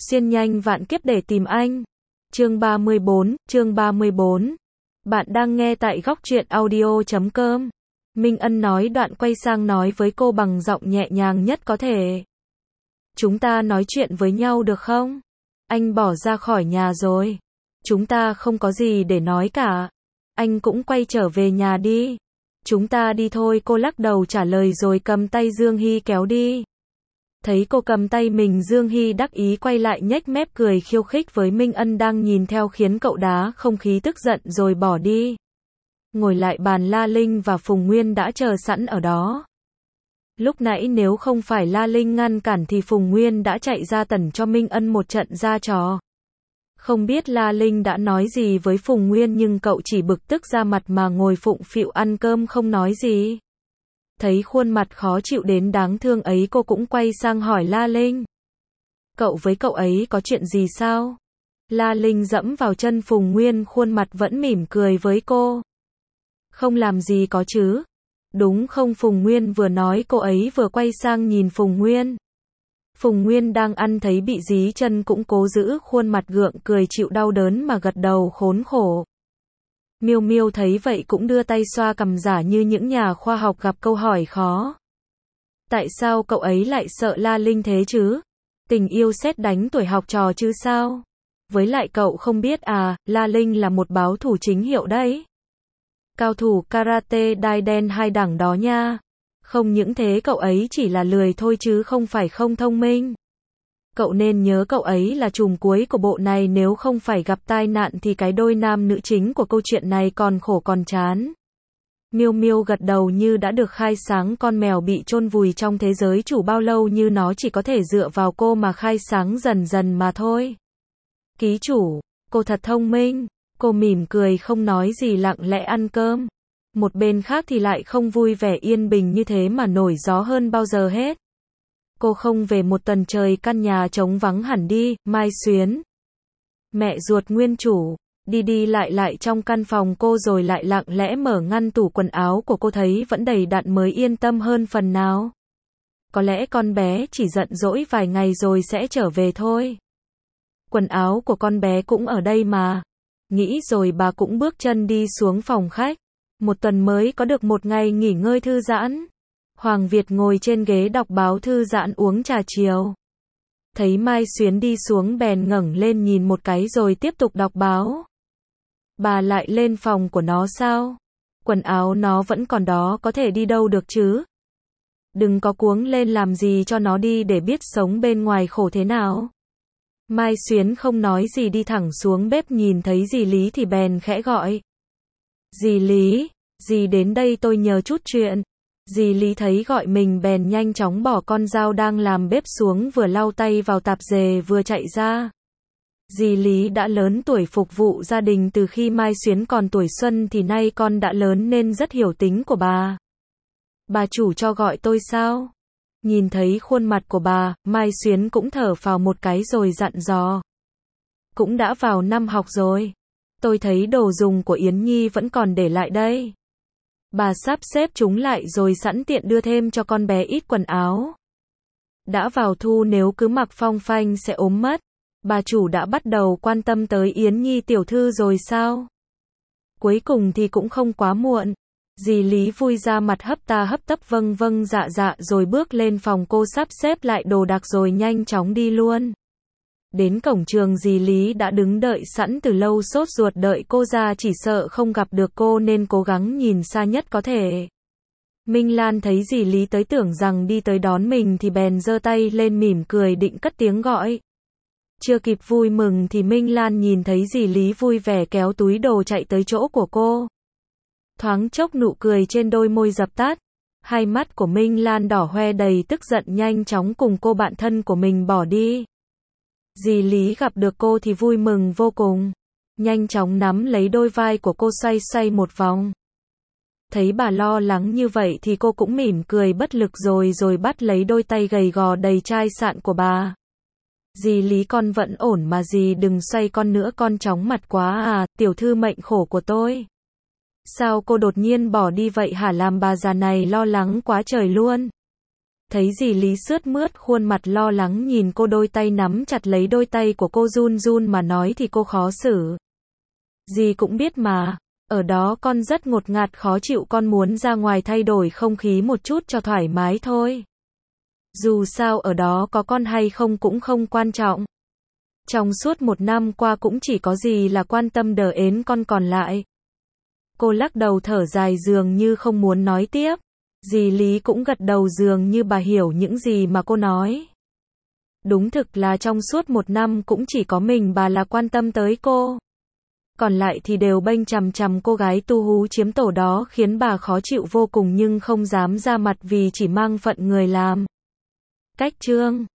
Xuyên nhanh vạn kiếp để tìm anh. Chương 34. Bạn đang nghe tại góc truyện audio.com. Minh Ân nói đoạn quay sang nói với cô bằng giọng nhẹ nhàng nhất có thể. Chúng ta nói chuyện với nhau được không? Anh bỏ ra khỏi nhà rồi. Chúng ta không có gì để nói cả. Anh cũng quay trở về nhà đi. Chúng ta đi thôi, cô lắc đầu trả lời rồi cầm tay Dương Hy kéo đi. Thấy cô cầm tay mình, Dương Hy đắc ý quay lại nhếch mép cười khiêu khích với Minh Ân đang nhìn theo khiến cậu đá không khí tức giận rồi bỏ đi. Ngồi lại bàn, La Linh và Phùng Nguyên đã chờ sẵn ở đó. Lúc nãy nếu không phải La Linh ngăn cản thì Phùng Nguyên đã chạy ra tẩn cho Minh Ân một trận ra trò. Không biết La Linh đã nói gì với Phùng Nguyên nhưng cậu chỉ bực tức ra mặt mà ngồi phụng phịu ăn cơm không nói gì. Thấy khuôn mặt khó chịu đến đáng thương ấy, cô cũng quay sang hỏi La Linh. Cậu với cậu ấy có chuyện gì sao? La Linh dẫm vào chân Phùng Nguyên, khuôn mặt vẫn mỉm cười với cô. Không làm gì có chứ. Đúng không? Phùng Nguyên vừa nói cô ấy vừa quay sang nhìn Phùng Nguyên. Phùng Nguyên đang ăn thấy bị dí chân cũng cố giữ khuôn mặt gượng cười chịu đau đớn mà gật đầu khốn khổ. Miêu Miêu thấy vậy cũng đưa tay xoa cằm giả như những nhà khoa học gặp câu hỏi khó. Tại sao cậu ấy lại sợ La Linh thế chứ? Tình yêu sét đánh tuổi học trò chứ sao? Với lại cậu không biết à, La Linh là một báo thủ chính hiệu đấy. Cao thủ karate đai đen 2 đẳng đó nha. Không những thế cậu ấy chỉ là lười thôi chứ không phải không thông minh. Cậu nên nhớ cậu ấy là trùm cuối của bộ này, nếu không phải gặp tai nạn thì cái đôi nam nữ chính của câu chuyện này còn khổ còn chán. Miêu Miêu gật đầu như đã được khai sáng, con mèo bị chôn vùi trong thế giới chủ bao lâu như nó chỉ có thể dựa vào cô mà khai sáng dần dần mà thôi. Ký chủ, cô thật thông minh. Cô mỉm cười không nói gì lặng lẽ ăn cơm. Một bên khác thì lại không vui vẻ yên bình như thế mà nổi gió hơn bao giờ hết. Cô không về một tuần trời, căn nhà trống vắng hẳn đi. Mai Xuyến, mẹ ruột nguyên chủ, đi đi lại lại trong căn phòng cô rồi lại lặng lẽ mở ngăn tủ quần áo của cô, thấy vẫn đầy đặn mới yên tâm hơn phần nào. Có lẽ con bé chỉ giận dỗi vài ngày rồi sẽ trở về thôi. Quần áo của con bé cũng ở đây mà. Nghĩ rồi bà cũng bước chân đi xuống phòng khách. Một tuần mới có được một ngày nghỉ ngơi thư giãn. Hoàng Việt ngồi trên ghế đọc báo thư giãn uống trà chiều. Thấy Mai Xuyến đi xuống bèn ngẩng lên nhìn một cái rồi tiếp tục đọc báo. Bà lại lên phòng của nó sao? Quần áo nó vẫn còn đó, có thể đi đâu được chứ? Đừng có cuống lên làm gì cho nó đi để biết sống bên ngoài khổ thế nào. Mai Xuyến không nói gì đi thẳng xuống bếp, nhìn thấy dì Lý thì bèn khẽ gọi. Dì Lý, dì đến đây tôi nhờ chút chuyện. Dì Lý thấy gọi mình bèn nhanh chóng bỏ con dao đang làm bếp xuống, vừa lau tay vào tạp dề vừa chạy ra. Dì Lý đã lớn tuổi phục vụ gia đình từ khi Mai Xuyến còn tuổi xuân, thì nay con đã lớn nên rất hiểu tính của bà. Bà chủ cho gọi tôi sao? Nhìn thấy khuôn mặt của bà, Mai Xuyến cũng thở phào một cái rồi dặn dò. Cũng đã vào năm học rồi. Tôi thấy đồ dùng của Yến Nhi vẫn còn để lại đây. Bà sắp xếp chúng lại rồi sẵn tiện đưa thêm cho con bé ít quần áo. Đã vào thu nếu cứ mặc phong phanh sẽ ốm mất. Bà chủ đã bắt đầu quan tâm tới Yến Nhi tiểu thư rồi sao? Cuối cùng thì cũng không quá muộn. Dì Lý vui ra mặt hấp ta hấp tấp vâng vâng dạ dạ rồi bước lên phòng cô sắp xếp lại đồ đạc rồi nhanh chóng đi luôn. Đến cổng trường dì Lý đã đứng đợi sẵn từ lâu, sốt ruột đợi cô ra, chỉ sợ không gặp được cô nên cố gắng nhìn xa nhất có thể. Minh Lan thấy dì Lý tới tưởng rằng đi tới đón mình thì bèn giơ tay lên mỉm cười định cất tiếng gọi. Chưa kịp vui mừng thì Minh Lan nhìn thấy dì Lý vui vẻ kéo túi đồ chạy tới chỗ của cô. Thoáng chốc nụ cười trên đôi môi dập tắt. Hai mắt của Minh Lan đỏ hoe đầy tức giận, nhanh chóng cùng cô bạn thân của mình bỏ đi. Dì Lý gặp được cô thì vui mừng vô cùng. Nhanh chóng nắm lấy đôi vai của cô xoay xoay một vòng. Thấy bà lo lắng như vậy thì cô cũng mỉm cười bất lực rồi bắt lấy đôi tay gầy gò đầy chai sạn của bà. Dì Lý, con vẫn ổn mà dì, đừng xoay con nữa, con chóng mặt quá à, tiểu thư mệnh khổ của tôi. Sao cô đột nhiên bỏ đi vậy hả, làm bà già này lo lắng quá trời luôn. Thấy dì Lý sướt mướt khuôn mặt lo lắng nhìn cô, đôi tay nắm chặt lấy đôi tay của cô run run mà nói thì cô khó xử. Dì cũng biết mà, ở đó con rất ngột ngạt khó chịu, con muốn ra ngoài thay đổi không khí một chút cho thoải mái thôi. Dù sao ở đó có con hay không cũng không quan trọng. Trong suốt 1 năm qua cũng chỉ có dì là quan tâm đờ ến con còn lại. Cô lắc đầu thở dài dường như không muốn nói tiếp. Dì Lý cũng gật đầu dường như bà hiểu những gì mà cô nói. Đúng thực là trong suốt 1 năm cũng chỉ có mình bà là quan tâm tới cô. Còn lại thì đều bênh chằm chằm cô gái tu hú chiếm tổ đó, khiến bà khó chịu vô cùng nhưng không dám ra mặt vì chỉ mang phận người làm. Cách chương